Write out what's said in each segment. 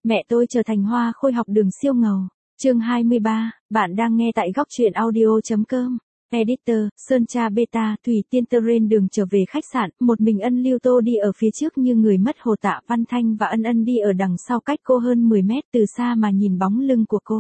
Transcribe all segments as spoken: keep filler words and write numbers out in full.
Mẹ tôi trở thành hoa khôi học đường siêu ngầu. Chương hai mươi ba, bạn đang nghe tại góc truyện audio.com. Editor, Sơn Tra Beta, Thủy Tiên Terrain. Đường trở về khách sạn, một mình Ân Lưu Tô đi ở phía trước như người mất hồn. Tạ Văn Thanh và Ân Ân đi ở đằng sau cách cô hơn mười mét, từ xa mà nhìn bóng lưng của cô.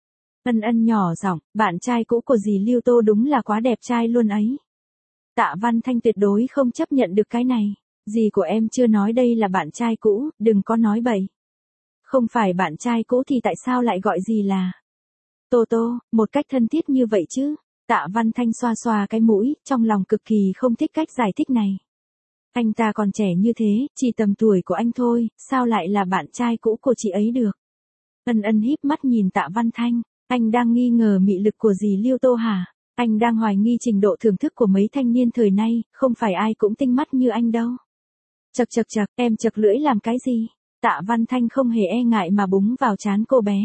Ân Ân nhỏ giọng, bạn trai cũ của dì Lưu Tô đúng là quá đẹp trai luôn ấy. Tạ Văn Thanh tuyệt đối không chấp nhận được cái này. Dì của em chưa nói đây là bạn trai cũ, đừng có nói bậy. Không phải bạn trai cũ thì tại sao lại gọi dì là Tô Tô, một cách thân thiết như vậy chứ? Tạ Văn Thanh xoa xoa cái mũi, trong lòng cực kỳ không thích cách giải thích này. Anh ta còn trẻ như thế, chỉ tầm tuổi của anh thôi, sao lại là bạn trai cũ của chị ấy được? Ân Ân híp mắt nhìn Tạ Văn Thanh, anh đang nghi ngờ mị lực của dì Lưu Tô hả? Anh đang hoài nghi trình độ thưởng thức của mấy thanh niên thời nay, không phải ai cũng tinh mắt như anh đâu. Chậc chậc chậc, em chậc lưỡi làm cái gì? Tạ Văn Thanh không hề e ngại mà búng vào trán cô bé.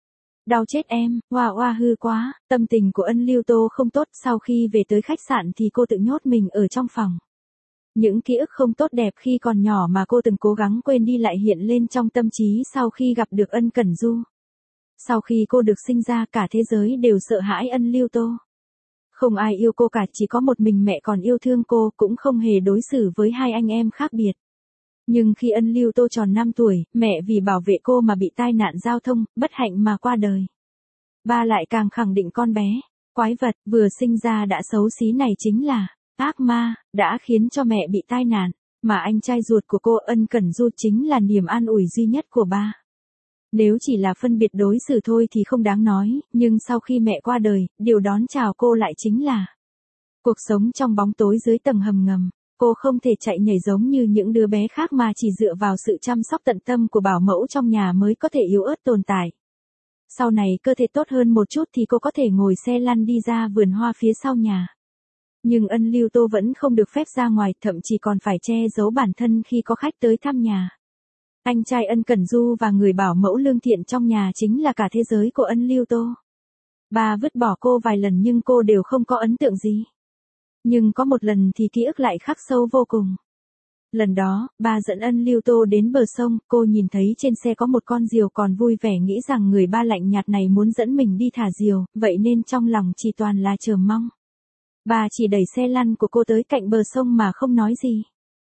Đau chết em, oa oa hư quá. Tâm tình của Ân Lưu Tô không tốt, sau khi về tới khách sạn thì cô tự nhốt mình ở trong phòng. Những ký ức không tốt đẹp khi còn nhỏ mà cô từng cố gắng quên đi lại hiện lên trong tâm trí sau khi gặp được Ân Cẩn Du. Sau khi cô được sinh ra, cả thế giới đều sợ hãi Ân Lưu Tô. Không ai yêu cô cả, chỉ có một mình mẹ còn yêu thương cô, cũng không hề đối xử với hai anh em khác biệt. Nhưng khi Ân Lưu Tô tròn năm tuổi, mẹ vì bảo vệ cô mà bị tai nạn giao thông, bất hạnh mà qua đời. Ba lại càng khẳng định con bé, quái vật, vừa sinh ra đã xấu xí này chính là ác ma, đã khiến cho mẹ bị tai nạn, mà anh trai ruột của cô Ân Cẩn Du chính là niềm an ủi duy nhất của ba. Nếu chỉ là phân biệt đối xử thôi thì không đáng nói, nhưng sau khi mẹ qua đời, điều đón chào cô lại chính là cuộc sống trong bóng tối dưới tầng hầm ngầm. Cô không thể chạy nhảy giống như những đứa bé khác mà chỉ dựa vào sự chăm sóc tận tâm của bảo mẫu trong nhà mới có thể yếu ớt tồn tại. Sau này cơ thể tốt hơn một chút thì cô có thể ngồi xe lăn đi ra vườn hoa phía sau nhà. Nhưng Ân Lưu Tô vẫn không được phép ra ngoài, thậm chí còn phải che giấu bản thân khi có khách tới thăm nhà. Anh trai Ân Cẩn Du và người bảo mẫu lương thiện trong nhà chính là cả thế giới của Ân Lưu Tô. Bà vứt bỏ cô vài lần nhưng cô đều không có ấn tượng gì. Nhưng có một lần thì ký ức lại khắc sâu vô cùng. Lần đó, ba dẫn Ân Lưu Tô đến bờ sông, cô nhìn thấy trên xe có một con diều còn vui vẻ nghĩ rằng người ba lạnh nhạt này muốn dẫn mình đi thả diều, vậy nên trong lòng chỉ toàn là chờ mong. Ba chỉ đẩy xe lăn của cô tới cạnh bờ sông mà không nói gì.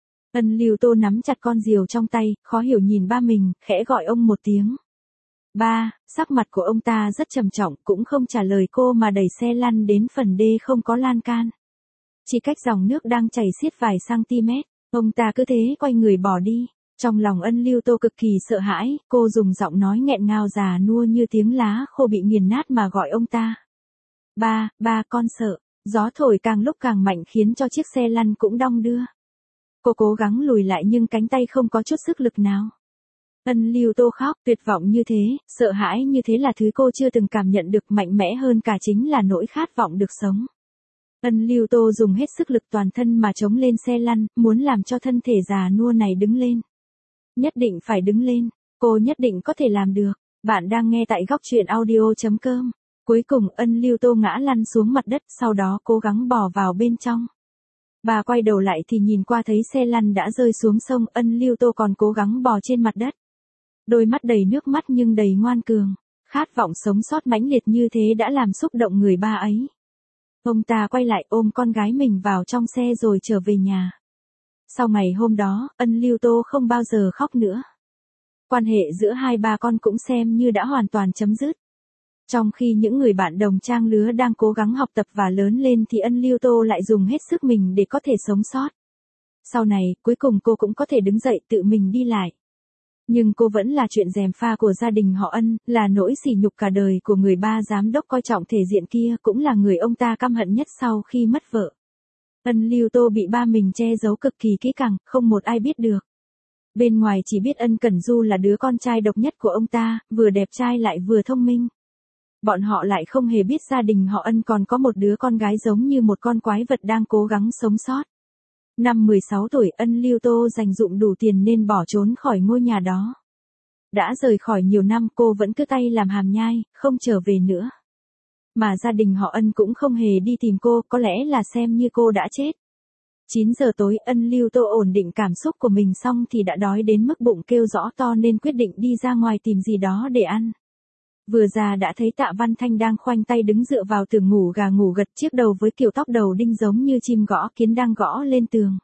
Ân Lưu Tô nắm chặt con diều trong tay, khó hiểu nhìn ba mình, khẽ gọi ông một tiếng. Ba, sắc mặt của ông ta rất trầm trọng, cũng không trả lời cô mà đẩy xe lăn đến phần đê không có lan can. Chỉ cách dòng nước đang chảy xiết vài cm, ông ta cứ thế quay người bỏ đi. Trong lòng Ân Lưu Tô cực kỳ sợ hãi, cô dùng giọng nói nghẹn ngào già nua như tiếng lá khô bị nghiền nát mà gọi ông ta. Ba, ba con sợ. Gió thổi càng lúc càng mạnh khiến cho chiếc xe lăn cũng đong đưa. Cô cố gắng lùi lại nhưng cánh tay không có chút sức lực nào. Ân Lưu Tô khóc, tuyệt vọng như thế, sợ hãi như thế là thứ cô chưa từng cảm nhận được, mạnh mẽ hơn cả chính là nỗi khát vọng được sống. Ân Lưu Tô dùng hết sức lực toàn thân mà chống lên xe lăn, muốn làm cho thân thể già nua này đứng lên. Nhất định phải đứng lên, cô nhất định có thể làm được. Bạn đang nghe tại góc truyện audio.com. Cuối cùng Ân Lưu Tô ngã lăn xuống mặt đất, sau đó cố gắng bò vào bên trong. Bà quay đầu lại thì nhìn qua thấy xe lăn đã rơi xuống sông, Ân Lưu Tô còn cố gắng bò trên mặt đất. Đôi mắt đầy nước mắt nhưng đầy ngoan cường, khát vọng sống sót mãnh liệt như thế đã làm xúc động người ba ấy. Ông ta quay lại ôm con gái mình vào trong xe rồi trở về nhà. Sau ngày hôm đó, Ân Lưu Tô không bao giờ khóc nữa. Quan hệ giữa hai ba con cũng xem như đã hoàn toàn chấm dứt. Trong khi những người bạn đồng trang lứa đang cố gắng học tập và lớn lên thì Ân Lưu Tô lại dùng hết sức mình để có thể sống sót. Sau này, cuối cùng cô cũng có thể đứng dậy tự mình đi lại. Nhưng cô vẫn là chuyện gièm pha của gia đình họ Ân, là nỗi sỉ nhục cả đời của người ba giám đốc coi trọng thể diện kia, cũng là người ông ta căm hận nhất sau khi mất vợ. Ân Lưu Tô bị ba mình che giấu cực kỳ kỹ càng, không một ai biết được. Bên ngoài chỉ biết Ân Cẩn Du là đứa con trai độc nhất của ông ta, vừa đẹp trai lại vừa thông minh. Bọn họ lại không hề biết gia đình họ Ân còn có một đứa con gái giống như một con quái vật đang cố gắng sống sót. Năm mười sáu tuổi, Ân Lưu Tô dành dụm đủ tiền nên bỏ trốn khỏi ngôi nhà đó. Đã rời khỏi nhiều năm cô vẫn cứ tay làm hàm nhai, không trở về nữa. Mà gia đình họ Ân cũng không hề đi tìm cô, có lẽ là xem như cô đã chết. chín giờ tối, Ân Lưu Tô ổn định cảm xúc của mình xong thì đã đói đến mức bụng kêu rõ to nên quyết định đi ra ngoài tìm gì đó để ăn. Vừa ra đã thấy Tạ Văn Thanh đang khoanh tay đứng dựa vào tường ngủ gà ngủ gật, chiếc đầu với kiểu tóc đầu đinh giống như chim gõ kiến đang gõ lên tường.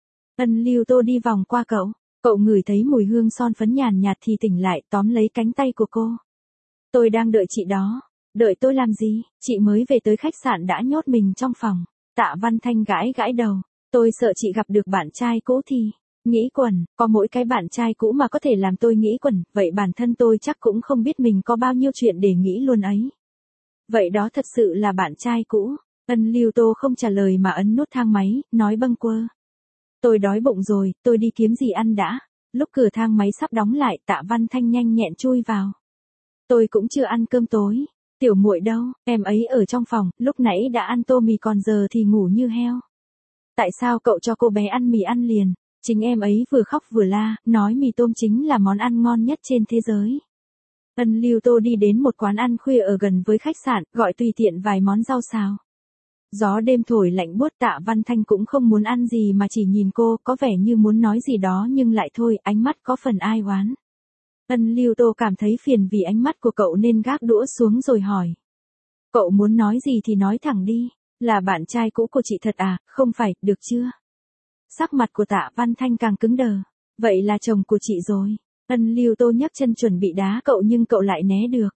Ân Lưu Tô đi vòng qua cậu, cậu ngửi thấy mùi hương son phấn nhàn nhạt thì tỉnh lại, tóm lấy cánh tay của cô. Tôi đang đợi chị đó. Đợi tôi làm gì, chị mới về tới khách sạn đã nhốt mình trong phòng. Tạ Văn Thanh gãi gãi đầu, tôi sợ chị gặp được bạn trai cũ thì, nghĩ quẩn, có mỗi cái bạn trai cũ mà có thể làm tôi nghĩ quẩn, vậy bản thân tôi chắc cũng không biết mình có bao nhiêu chuyện để nghĩ luôn ấy. Vậy đó thật sự là bạn trai cũ. Ân Lưu Tô không trả lời mà ấn nút thang máy, nói bâng quơ. Tôi đói bụng rồi, tôi đi kiếm gì ăn đã. Lúc cửa thang máy sắp đóng lại, Tạ Văn Thanh nhanh nhẹn chui vào. Tôi cũng chưa ăn cơm tối. Tiểu muội đâu, em ấy ở trong phòng, lúc nãy đã ăn tô mì còn giờ thì ngủ như heo. Tại sao cậu cho cô bé ăn mì ăn liền? Chính em ấy vừa khóc vừa la, nói mì tôm chính là món ăn ngon nhất trên thế giới. Ân Lưu Tô đi đến một quán ăn khuya ở gần với khách sạn, gọi tùy tiện vài món rau xào. Gió đêm thổi lạnh buốt, Tạ Văn Thanh cũng không muốn ăn gì mà chỉ nhìn cô, có vẻ như muốn nói gì đó nhưng lại thôi, ánh mắt có phần ai oán. Ân Lưu Tô cảm thấy phiền vì ánh mắt của cậu nên gác đũa xuống rồi hỏi. Cậu muốn nói gì thì nói thẳng đi, là bạn trai cũ của chị thật à, không phải, được chưa? Sắc mặt của Tạ Văn Thanh càng cứng đờ. Vậy là chồng của chị rồi. Ân Lưu Tô nhấc chân chuẩn bị đá cậu nhưng cậu lại né được.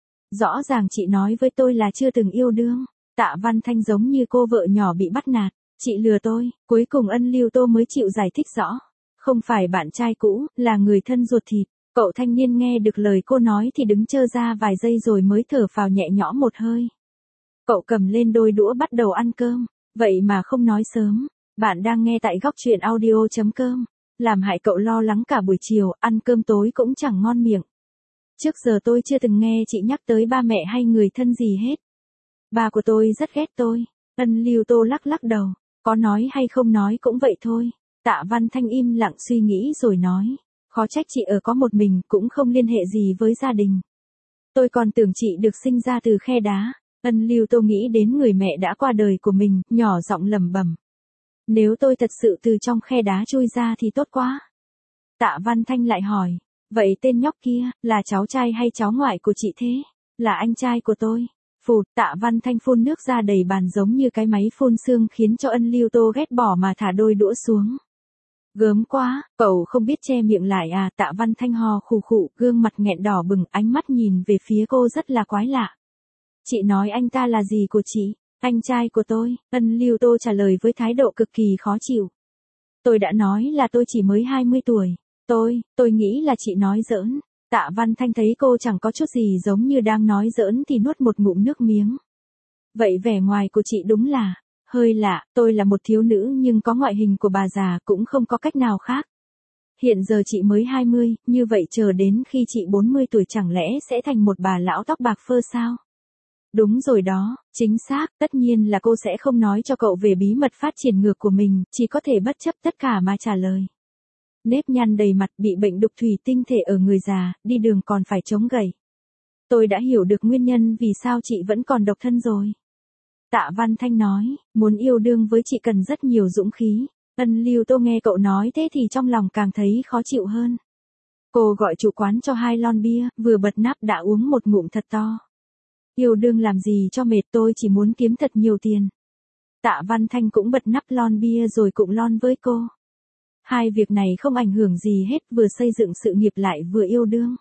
Rõ ràng chị nói với tôi là chưa từng yêu đương. Tạ Văn Thanh giống như cô vợ nhỏ bị bắt nạt. Chị lừa tôi, cuối cùng Ân Lưu Tô mới chịu giải thích rõ. Không phải bạn trai cũ, là người thân ruột thịt. Cậu thanh niên nghe được lời cô nói thì đứng chơ ra vài giây rồi mới thở phào nhẹ nhõm một hơi. Cậu cầm lên đôi đũa bắt đầu ăn cơm. Vậy mà không nói sớm. Bạn đang nghe tại góc truyện audio chấm com. Làm hại cậu lo lắng cả buổi chiều, ăn cơm tối cũng chẳng ngon miệng. Trước giờ tôi chưa từng nghe chị nhắc tới ba mẹ hay người thân gì hết. Ba của tôi rất ghét tôi. Ân Lưu Tô lắc lắc đầu. Có nói hay không nói cũng vậy thôi. Tạ Văn Thanh im lặng suy nghĩ rồi nói. Khó trách chị ở có một mình, cũng không liên hệ gì với gia đình. Tôi còn tưởng chị được sinh ra từ khe đá. Ân Lưu Tô nghĩ đến người mẹ đã qua đời của mình, nhỏ giọng lẩm bẩm. Nếu tôi thật sự từ trong khe đá chui ra thì tốt quá. Tạ Văn Thanh lại hỏi. Vậy tên nhóc kia, là cháu trai hay cháu ngoại của chị thế? Là anh trai của tôi. Phụt, Tạ Văn Thanh phun nước ra đầy bàn giống như cái máy phun sương khiến cho Ân Lưu Tô ghét bỏ mà thả đôi đũa xuống. Gớm quá, cậu không biết che miệng lại à? Tạ Văn Thanh hò khù khụ, gương mặt nghẹn đỏ bừng, ánh mắt nhìn về phía cô rất là quái lạ. Chị nói anh ta là gì của chị? Anh trai của tôi. Ân Lưu Tô trả lời với thái độ cực kỳ khó chịu. Tôi đã nói là tôi chỉ mới hai mươi tuổi. Tôi, tôi nghĩ là chị nói giỡn. Tạ Văn Thanh thấy cô chẳng có chút gì giống như đang nói giỡn thì nuốt một ngụm nước miếng. Vậy vẻ ngoài của chị đúng là hơi lạ, tôi là một thiếu nữ nhưng có ngoại hình của bà già cũng không có cách nào khác. Hiện giờ chị mới hai mươi, như vậy chờ đến khi chị bốn mươi tuổi chẳng lẽ sẽ thành một bà lão tóc bạc phơ sao? Đúng rồi đó, chính xác, tất nhiên là cô sẽ không nói cho cậu về bí mật phát triển ngược của mình, chỉ có thể bất chấp tất cả mà trả lời. Nếp nhăn đầy mặt, bị bệnh đục thủy tinh thể ở người già, đi đường còn phải chống gậy. Tôi đã hiểu được nguyên nhân vì sao chị vẫn còn độc thân rồi. Tạ Văn Thanh nói, muốn yêu đương với chị cần rất nhiều dũng khí. Ân Lưu Tô nghe cậu nói thế thì trong lòng càng thấy khó chịu hơn. Cô gọi chủ quán cho hai lon bia, vừa bật nắp đã uống một ngụm thật to. Yêu đương làm gì cho mệt, tôi chỉ muốn kiếm thật nhiều tiền. Tạ Văn Thanh cũng bật nắp lon bia rồi cũng lon với cô. Hai việc này không ảnh hưởng gì hết, vừa xây dựng sự nghiệp lại vừa yêu đương.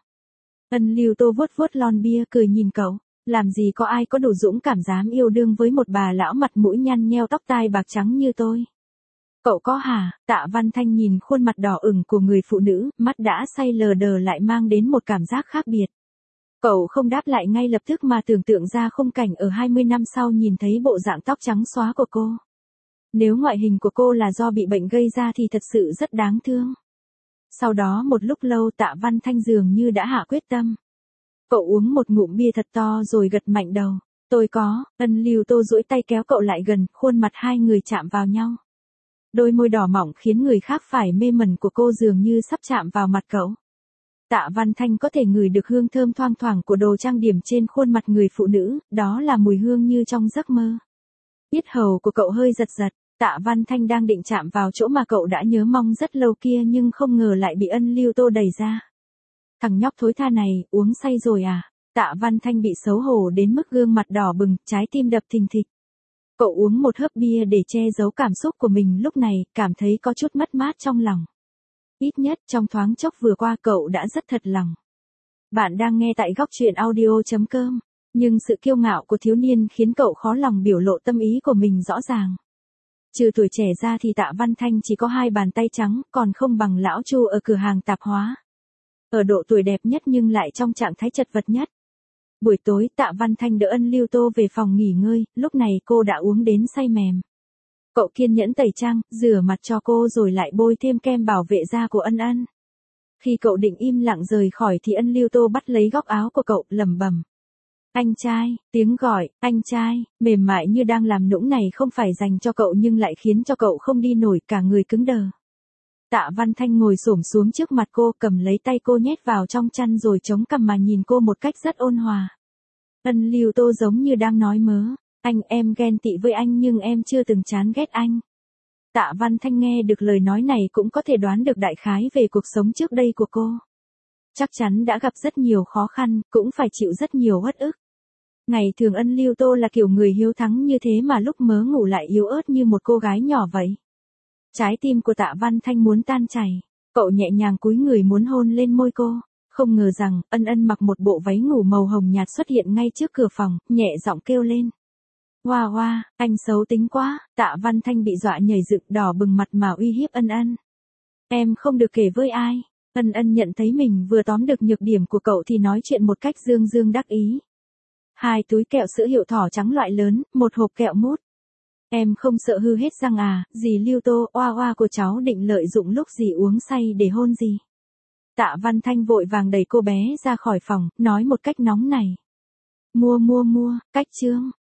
Ân Lưu Tô vuốt vuốt lon bia cười nhìn cậu. Làm gì có ai có đủ dũng cảm dám yêu đương với một bà lão mặt mũi nhăn nheo tóc tai bạc trắng như tôi. Cậu có hả? Tạ Văn Thanh nhìn khuôn mặt đỏ ửng của người phụ nữ, mắt đã say lờ đờ lại mang đến một cảm giác khác biệt. Cậu không đáp lại ngay lập tức mà tưởng tượng ra khung cảnh ở hai mươi năm sau nhìn thấy bộ dạng tóc trắng xóa của cô. Nếu ngoại hình của cô là do bị bệnh gây ra thì thật sự rất đáng thương. Sau đó một lúc lâu Tạ Văn Thanh dường như đã hạ quyết tâm. Cậu uống một ngụm bia thật to rồi gật mạnh đầu. Tôi có. Ân Lưu Tô duỗi tay kéo cậu lại gần, khuôn mặt hai người chạm vào nhau. Đôi môi đỏ mỏng khiến người khác phải mê mẩn của cô dường như sắp chạm vào mặt cậu. Tạ Văn Thanh có thể ngửi được hương thơm thoang thoảng của đồ trang điểm trên khuôn mặt người phụ nữ, đó là mùi hương như trong giấc mơ. Yết hầu của cậu hơi giật giật, Tạ Văn Thanh đang định chạm vào chỗ mà cậu đã nhớ mong rất lâu kia nhưng không ngờ lại bị ân lưu tô đẩy ra. Thằng nhóc thối tha này, uống say rồi à? Tạ Văn Thanh bị xấu hổ đến mức gương mặt đỏ bừng, trái tim đập thình thịch. Cậu uống một hớp bia để che giấu cảm xúc của mình lúc này, cảm thấy có chút mất mát trong lòng. Ít nhất trong thoáng chốc vừa qua cậu đã rất thật lòng. Bạn đang nghe tại góc truyện audio chấm com, nhưng sự kiêu ngạo của thiếu niên khiến cậu khó lòng biểu lộ tâm ý của mình rõ ràng. Trừ tuổi trẻ ra thì Tạ Văn Thanh chỉ có hai bàn tay trắng, còn không bằng lão Chu ở cửa hàng tạp hóa. Ở độ tuổi đẹp nhất nhưng lại trong trạng thái chật vật nhất. Buổi tối Tạ Văn Thanh đỡ ân lưu tô về phòng nghỉ ngơi, lúc này cô đã uống đến say mềm. Cậu kiên nhẫn tẩy trang, rửa mặt cho cô rồi lại bôi thêm kem bảo vệ da của ân ân. Khi cậu định im lặng rời khỏi thì ân lưu tô bắt lấy góc áo của cậu, lẩm bẩm. Anh trai, tiếng gọi, anh trai, mềm mại như đang làm nũng này không phải dành cho cậu nhưng lại khiến cho cậu không đi nổi, cả người cứng đờ. Tạ Văn Thanh ngồi xổm xuống trước mặt cô, cầm lấy tay cô nhét vào trong chăn rồi chống cằm mà nhìn cô một cách rất ôn hòa. Ân lưu tô giống như đang nói mớ, anh em ghen tị với anh nhưng em chưa từng chán ghét anh. Tạ Văn Thanh nghe được lời nói này cũng có thể đoán được đại khái về cuộc sống trước đây của cô. Chắc chắn đã gặp rất nhiều khó khăn, cũng phải chịu rất nhiều uất ức. Ngày thường ân lưu tô là kiểu người hiếu thắng như thế mà lúc mớ ngủ lại yếu ớt như một cô gái nhỏ vậy. Trái tim của Tạ Văn Thanh muốn tan chảy, cậu nhẹ nhàng cúi người muốn hôn lên môi cô, không ngờ rằng ân ân mặc một bộ váy ngủ màu hồng nhạt xuất hiện ngay trước cửa phòng, nhẹ giọng kêu lên. Hoa hoa, anh xấu tính quá. Tạ Văn Thanh bị dọa nhảy dựng đỏ bừng mặt mà uy hiếp ân ân. Em không được kể với ai. Ân ân nhận thấy mình vừa tóm được nhược điểm của cậu thì nói chuyện một cách dương dương đắc ý. Hai túi kẹo sữa hiệu thỏ trắng loại lớn, một hộp kẹo mút. Em không sợ hư hết răng à? Dì lưu tô, oa oa của cháu định lợi dụng lúc dì uống say để hôn dì. Tạ Văn Thanh vội vàng đẩy cô bé ra khỏi phòng, nói một cách nóng này. Mua mua mua, cách chương.